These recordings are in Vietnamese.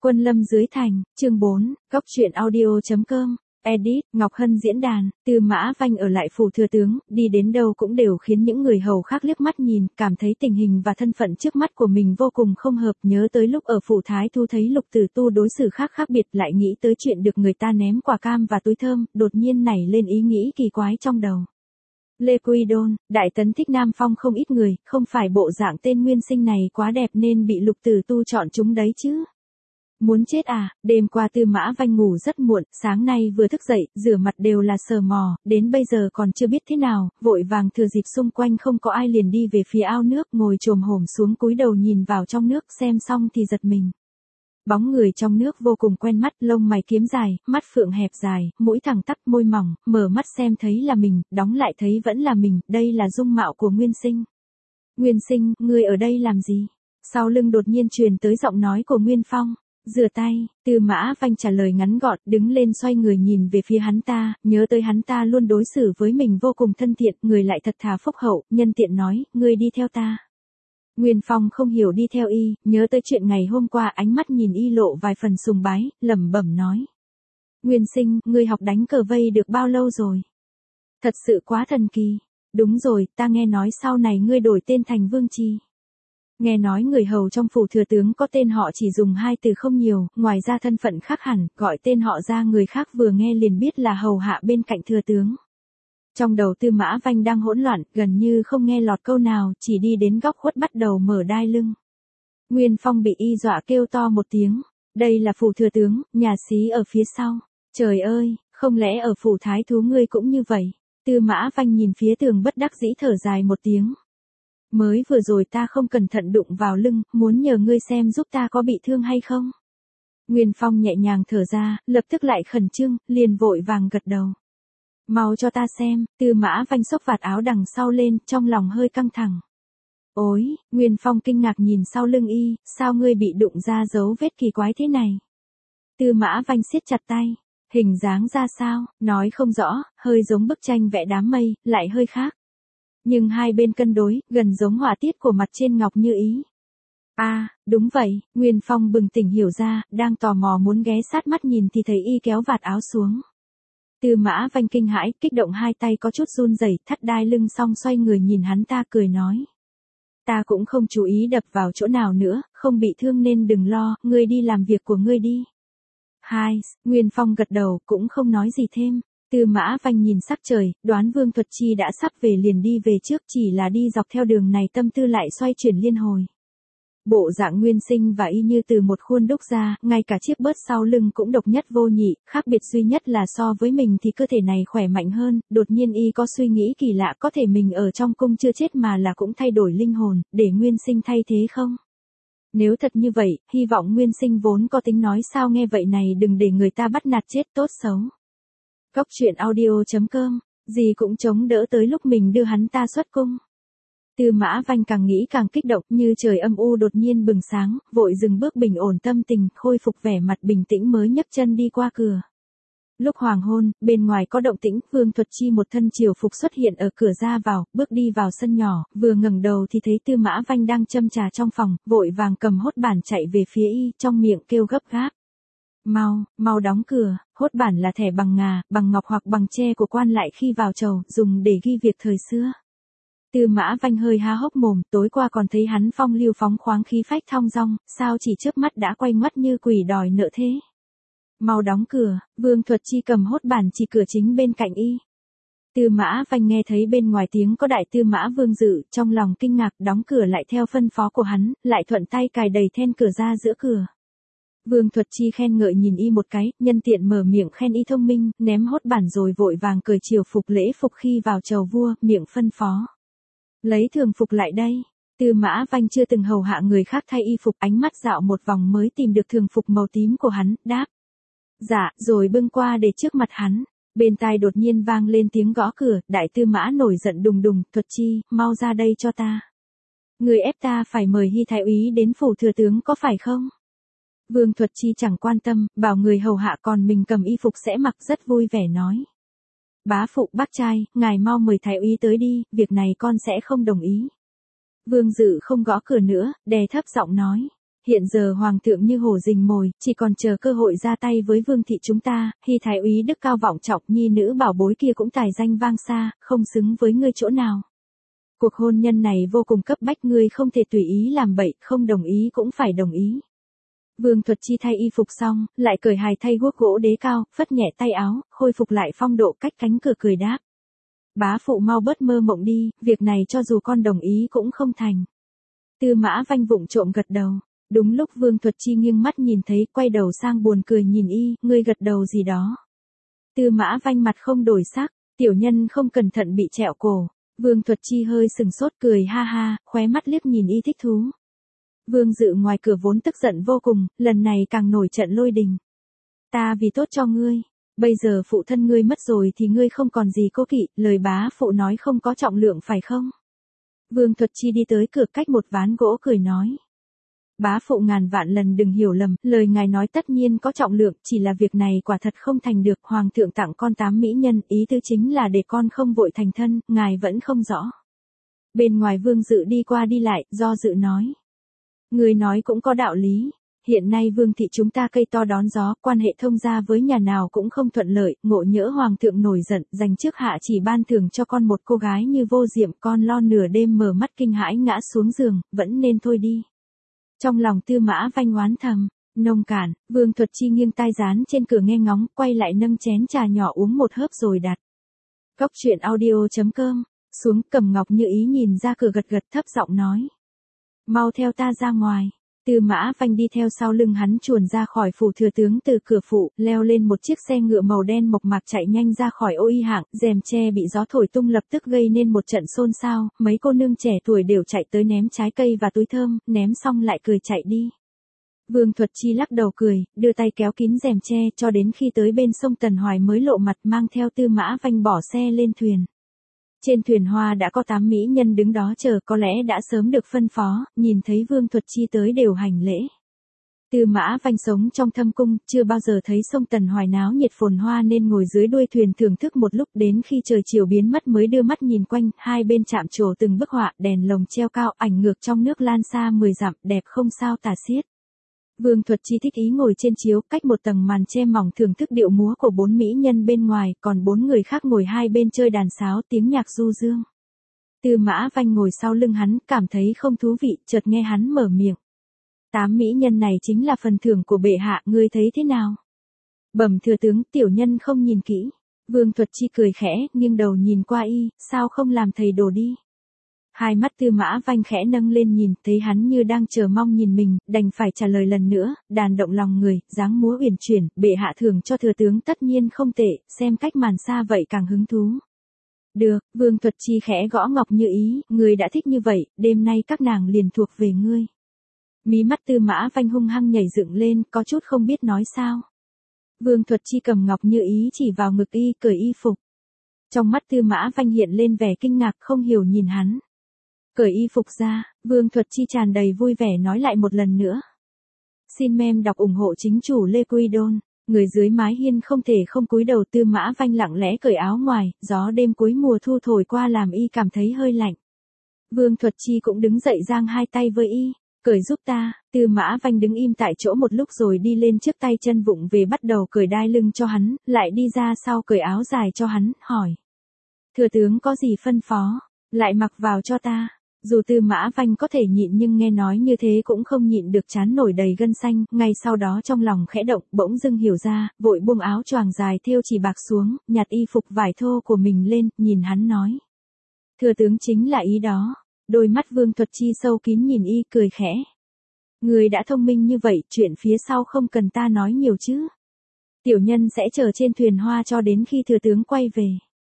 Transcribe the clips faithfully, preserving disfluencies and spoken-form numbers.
Quân lâm dưới thành, chương bốn, góc truyện audio chấm com, edit, Ngọc Hân diễn đàn, Tư Mã Vanh ở lại phủ thừa tướng, đi đến đâu cũng đều khiến những người hầu khác liếc mắt nhìn, cảm thấy tình hình và thân phận trước mắt của mình vô cùng không hợp, nhớ tới lúc ở phủ Thái Thu thấy Lục Tử Tu đối xử khác khác biệt, lại nghĩ tới chuyện được người ta ném quả cam và túi thơm, đột nhiên nảy lên ý nghĩ kỳ quái trong đầu. Lê Quy Đôn, Đại Tấn thích Nam Phong không ít người, không phải bộ dạng tên nguyên sinh này quá đẹp nên bị Lục Tử Tu chọn chúng đấy chứ. Muốn chết à, đêm qua Tư Mã Vanh ngủ rất muộn, sáng nay vừa thức dậy, rửa mặt đều là sờ mò, đến bây giờ còn chưa biết thế nào, vội vàng thừa dịp xung quanh không có ai liền đi về phía ao nước, ngồi chồm hổm xuống cúi đầu nhìn vào trong nước, xem xong thì giật mình. Bóng người trong nước vô cùng quen mắt, lông mày kiếm dài, mắt phượng hẹp dài, mũi thẳng tắp, môi mỏng, mở mắt xem thấy là mình, đóng lại thấy vẫn là mình, đây là dung mạo của Nguyên Sinh. Nguyên Sinh, ngươi ở đây làm gì? Sau lưng đột nhiên truyền tới giọng nói của Nguyên Phong. Rửa tay, Tư Mã Vanh trả lời ngắn gọn, đứng lên xoay người nhìn về phía hắn ta, nhớ tới hắn ta luôn đối xử với mình vô cùng thân thiện, người lại thật thà phúc hậu, nhân tiện nói, ngươi đi theo ta. Nguyên Phong không hiểu đi theo y, nhớ tới chuyện ngày hôm qua, ánh mắt nhìn y lộ vài phần sùng bái, lẩm bẩm nói. Nguyên Sinh, ngươi học đánh cờ vây được bao lâu rồi? Thật sự quá thần kỳ. Đúng rồi, ta nghe nói sau này ngươi đổi tên thành Vương Chi. Nghe nói người hầu trong phủ thừa tướng có tên họ chỉ dùng hai từ không nhiều, ngoài ra thân phận khác hẳn, gọi tên họ ra người khác vừa nghe liền biết là hầu hạ bên cạnh thừa tướng. Trong đầu Tư Mã Vanh đang hỗn loạn, gần như không nghe lọt câu nào, chỉ đi đến góc khuất bắt đầu mở đai lưng. Nguyên Phong bị y dọa kêu to một tiếng, đây là phủ thừa tướng, nhà xí ở phía sau. Trời ơi, không lẽ ở phủ Thái Thú ngươi cũng như vậy? Tư Mã Vanh nhìn phía tường bất đắc dĩ thở dài một tiếng. Mới vừa rồi ta không cẩn thận đụng vào lưng, muốn nhờ ngươi xem giúp ta có bị thương hay không. Nguyên Phong nhẹ nhàng thở ra, lập tức lại khẩn trương, liền vội vàng gật đầu. Mau cho ta xem, Tư Mã Vanh xốc vạt áo đằng sau lên, trong lòng hơi căng thẳng. Ôi, Nguyên Phong kinh ngạc nhìn sau lưng y, sao ngươi bị đụng ra dấu vết kỳ quái thế này? Tư Mã Vanh siết chặt tay, hình dáng ra sao, nói không rõ, hơi giống bức tranh vẽ đám mây, lại hơi khác. Nhưng hai bên cân đối, gần giống họa tiết của mặt trên ngọc như ý. A, à, đúng vậy, Nguyên Phong bừng tỉnh hiểu ra, đang tò mò muốn ghé sát mắt nhìn thì thấy y kéo vạt áo xuống. Tư Mã Vanh kinh hãi, kích động hai tay có chút run rẩy, thắt đai lưng xong xoay người nhìn hắn ta cười nói. Ta cũng không chú ý đập vào chỗ nào nữa, không bị thương nên đừng lo, ngươi đi làm việc của ngươi đi. Hai, Nguyên Phong gật đầu, cũng không nói gì thêm. Tư Mã Vanh nhìn sắc trời, đoán Vương Thuật Chi đã sắp về liền đi về trước, chỉ là đi dọc theo đường này tâm tư lại xoay chuyển liên hồi. Bộ dạng Nguyên Sinh và y như từ một khuôn đúc ra, ngay cả chiếc bớt sau lưng cũng độc nhất vô nhị, khác biệt duy nhất là so với mình thì cơ thể này khỏe mạnh hơn, đột nhiên y có suy nghĩ kỳ lạ có thể mình ở trong cung chưa chết mà là cũng thay đổi linh hồn, để Nguyên Sinh thay thế không? Nếu thật như vậy, hy vọng Nguyên Sinh vốn có tính nói sao nghe vậy này đừng để người ta bắt nạt chết tốt xấu. Góc truyện audio chấm com, gì cũng chống đỡ tới lúc mình đưa hắn ta xuất cung. Tư Mã Vanh càng nghĩ càng kích động, như trời âm u đột nhiên bừng sáng, vội dừng bước bình ổn tâm tình, khôi phục vẻ mặt bình tĩnh mới nhấc chân đi qua cửa. Lúc hoàng hôn, bên ngoài có động tĩnh, Vương Thuật Chi một thân triều phục xuất hiện ở cửa ra vào, bước đi vào sân nhỏ, vừa ngẩng đầu thì thấy Tư Mã Vanh đang châm trà trong phòng, vội vàng cầm hốt bản chạy về phía y, trong miệng kêu gấp gáp. Mau, mau đóng cửa, hốt bản là thẻ bằng ngà, bằng ngọc hoặc bằng tre của quan lại khi vào chầu, dùng để ghi việc thời xưa. Tư Mã Vanh hơi há hốc mồm, tối qua còn thấy hắn phong lưu phóng khoáng khí phách thong dong, sao chỉ chớp mắt đã quay ngoắt như quỷ đòi nợ thế. Mau đóng cửa, Vương Thuật Chi cầm hốt bản chỉ cửa chính bên cạnh y. Tư Mã Vanh nghe thấy bên ngoài tiếng có đại tư mã Vương Dự, trong lòng kinh ngạc đóng cửa lại theo phân phó của hắn, lại thuận tay cài đầy then cửa ra giữa cửa. Vương Thuật Chi khen ngợi nhìn y một cái, nhân tiện mở miệng khen y thông minh, ném hốt bản rồi vội vàng cởi triều phục lễ phục khi vào chầu vua, miệng phân phó. Lấy thường phục lại đây. Tư Mã Vanh chưa từng hầu hạ người khác thay y phục, ánh mắt dạo một vòng mới tìm được thường phục màu tím của hắn, đáp. Dạ, rồi bưng qua để trước mặt hắn. Bên tai đột nhiên vang lên tiếng gõ cửa, đại tư mã nổi giận đùng đùng, Thuật Chi, mau ra đây cho ta. Người ép ta phải mời Hy Thái úy đến phủ thừa tướng có phải không? Vương Thuật Chi chẳng quan tâm, bảo người hầu hạ còn mình cầm y phục sẽ mặc rất vui vẻ nói. Bá phụ bác trai, ngài mau mời Thái úy tới đi, việc này con sẽ không đồng ý. Vương Dự không gõ cửa nữa, đè thấp giọng nói. Hiện giờ hoàng thượng như hổ rình mồi, chỉ còn chờ cơ hội ra tay với vương thị chúng ta, Hy thái úy đức cao vọng trọng, nhi nữ bảo bối kia cũng tài danh vang xa, không xứng với ngươi chỗ nào. Cuộc hôn nhân này vô cùng cấp bách, ngươi không thể tùy ý làm bậy, không đồng ý cũng phải đồng ý. Vương Thuật Chi thay y phục xong, lại cởi hài thay guốc gỗ đế cao, phất nhẹ tay áo, khôi phục lại phong độ, cách cánh cửa cười đáp. Bá phụ mau bớt mơ mộng đi, việc này cho dù con đồng ý cũng không thành. Tư Mã Vanh vụng trộm gật đầu. Đúng lúc Vương Thuật Chi nghiêng mắt nhìn thấy, quay đầu sang buồn cười nhìn y, ngươi gật đầu gì đó. Tư Mã Vanh mặt không đổi sắc, tiểu nhân không cẩn thận bị trẹo cổ. Vương Thuật Chi hơi sừng sốt cười ha ha, khóe mắt liếc nhìn y thích thú. Vương Dự ngoài cửa vốn tức giận vô cùng, lần này càng nổi trận lôi đình. Ta vì tốt cho ngươi, bây giờ phụ thân ngươi mất rồi thì ngươi không còn gì cố kỵ, lời bá phụ nói không có trọng lượng phải không? Vương Thuật Chi đi tới cửa cách một ván gỗ cười nói. Bá phụ ngàn vạn lần đừng hiểu lầm, lời ngài nói tất nhiên có trọng lượng, chỉ là việc này quả thật không thành được, hoàng thượng tặng con tám mỹ nhân, ý tứ chính là để con không vội thành thân, ngài vẫn không rõ. Bên ngoài Vương Dự đi qua đi lại, do dự nói. Người nói cũng có đạo lý, hiện nay vương thị chúng ta cây to đón gió, quan hệ thông gia với nhà nào cũng không thuận lợi, ngộ nhỡ hoàng thượng nổi giận, dành trước hạ chỉ ban thưởng cho con một cô gái như Vô Diệm, con lo nửa đêm mở mắt kinh hãi ngã xuống giường, vẫn nên thôi đi. Trong lòng Tư Mã Vanh oán thầm, nông cạn, Vương Thuật Chi nghiêng tai dán trên cửa nghe ngóng, quay lại nâng chén trà nhỏ uống một hớp rồi đặt. Cốc truyện audio chấm com, xuống Cầm Ngọc Như Ý nhìn ra cửa gật gật thấp giọng nói. Mau theo ta ra ngoài. Tư Mã Vanh đi theo sau lưng hắn chuồn ra khỏi phủ thừa tướng từ cửa phụ, leo lên một chiếc xe ngựa màu đen mộc mạc chạy nhanh ra khỏi ô y hạng, rèm che bị gió thổi tung lập tức gây nên một trận xôn xao, mấy cô nương trẻ tuổi đều chạy tới ném trái cây và túi thơm, ném xong lại cười chạy đi. Vương Thuật Chi lắc đầu cười, đưa tay kéo kín rèm che cho đến khi tới bên sông Tần Hoài mới lộ mặt mang theo Tư Mã Vanh bỏ xe lên thuyền. Trên thuyền hoa đã có tám mỹ nhân đứng đó chờ, có lẽ đã sớm được phân phó, nhìn thấy Vương Thuật Chi tới đều hành lễ. Tư Mã Vanh sống trong thâm cung, chưa bao giờ thấy sông Tần Hoài náo nhiệt phồn hoa nên ngồi dưới đuôi thuyền thưởng thức một lúc, đến khi trời chiều biến mất mới đưa mắt nhìn quanh, hai bên chạm trổ từng bức họa, đèn lồng treo cao, ảnh ngược trong nước lan xa mười dặm, đẹp không sao tả xiết. Vương Thuật Chi thích ý ngồi trên chiếu, cách một tầng màn che mỏng thưởng thức điệu múa của bốn mỹ nhân bên ngoài, còn bốn người khác ngồi hai bên chơi đàn sáo, tiếng nhạc du dương. Tư Mã Vanh ngồi sau lưng hắn, cảm thấy không thú vị, chợt nghe hắn mở miệng. Tám mỹ nhân này chính là phần thưởng của bệ hạ, ngươi thấy thế nào? Bẩm thừa tướng, tiểu nhân không nhìn kỹ. Vương Thuật Chi cười khẽ, nghiêng đầu nhìn qua y, sao không làm thầy đồ đi? Hai mắt Tư Mã Vanh khẽ nâng lên nhìn, thấy hắn như đang chờ mong nhìn mình, đành phải trả lời lần nữa, đàn động lòng người, dáng múa uyển chuyển, bệ hạ thưởng cho thừa tướng tất nhiên không tệ, xem cách màn xa vậy càng hứng thú. Được, Vương Thuật Chi khẽ gõ Ngọc Như Ý, người đã thích như vậy, đêm nay các nàng liền thuộc về ngươi. Mí mắt Tư Mã Vanh hung hăng nhảy dựng lên, có chút không biết nói sao. Vương Thuật Chi cầm Ngọc Như Ý chỉ vào ngực y, cởi y phục. Trong mắt Tư Mã Vanh hiện lên vẻ kinh ngạc không hiểu nhìn hắn. Cởi y phục ra, Vương Thuật Chi tràn đầy vui vẻ nói lại một lần nữa. Xin mem đọc ủng hộ chính chủ Lê Quy Đôn, người dưới mái hiên không thể không cúi đầu. Tư Mã Vanh lặng lẽ cởi áo ngoài, gió đêm cuối mùa thu thổi qua làm y cảm thấy hơi lạnh. Vương Thuật Chi cũng đứng dậy giang hai tay với y, cởi giúp ta. Tư Mã Vanh đứng im tại chỗ một lúc rồi đi lên trước tay chân vụng về bắt đầu cởi đai lưng cho hắn, lại đi ra sau cởi áo dài cho hắn, hỏi. Thừa tướng có gì phân phó, lại mặc vào cho ta. Dù Tư Mã Vanh có thể nhịn nhưng nghe nói như thế cũng không nhịn được, trán nổi đầy gân xanh, ngay sau đó trong lòng khẽ động, bỗng dưng hiểu ra, vội buông áo choàng dài thêu chỉ bạc xuống, nhặt y phục vải thô của mình lên, nhìn hắn nói. Thừa tướng chính là ý đó. Đôi mắt Vương Thuật Chi sâu kín nhìn y, cười khẽ. Người đã thông minh như vậy, chuyện phía sau không cần ta nói nhiều chứ. Tiểu nhân sẽ chờ trên thuyền hoa cho đến khi thừa tướng quay về.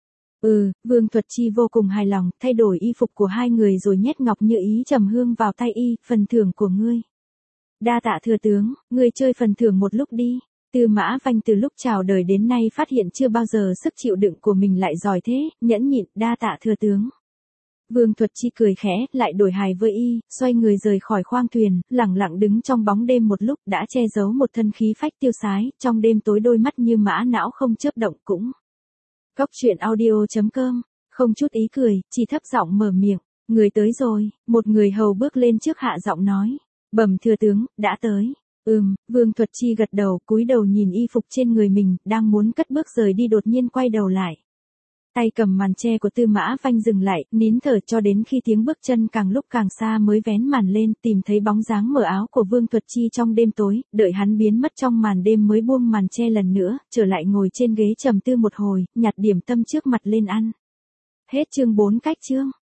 Ừ, Vương Thuật Chi vô cùng hài lòng, thay đổi y phục của hai người rồi nhét Ngọc Như Ý trầm hương vào tay y, phần thưởng của ngươi. Đa tạ thừa tướng, ngươi chơi phần thưởng một lúc đi. Tư Mã Vanh từ lúc chào đời đến nay phát hiện chưa bao giờ sức chịu đựng của mình lại giỏi thế, nhẫn nhịn, đa tạ thừa tướng. Vương Thuật Chi cười khẽ, lại đổi hài với y, xoay người rời khỏi khoang thuyền, lẳng lặng đứng trong bóng đêm một lúc đã che giấu một thân khí phách tiêu sái, trong đêm tối đôi mắt như mã não không chớp động cũng. Cốc truyện audio chấm com, không chút ý cười, chỉ thấp giọng mở miệng, người tới rồi, một người hầu bước lên trước hạ giọng nói. Bẩm thừa tướng, đã tới. Ừm, Vương Thuật Chi gật đầu, cúi đầu nhìn y phục trên người mình, đang muốn cất bước rời đi đột nhiên quay đầu lại. Tay cầm màn che của Tư Mã Vanh dừng lại, nín thở cho đến khi tiếng bước chân càng lúc càng xa mới vén màn lên, tìm thấy bóng dáng mở áo của Vương Thuật Chi trong đêm tối, đợi hắn biến mất trong màn đêm mới buông màn che lần nữa, trở lại ngồi trên ghế trầm tư một hồi, nhặt điểm tâm trước mặt lên ăn. Hết chương bốn cách chương.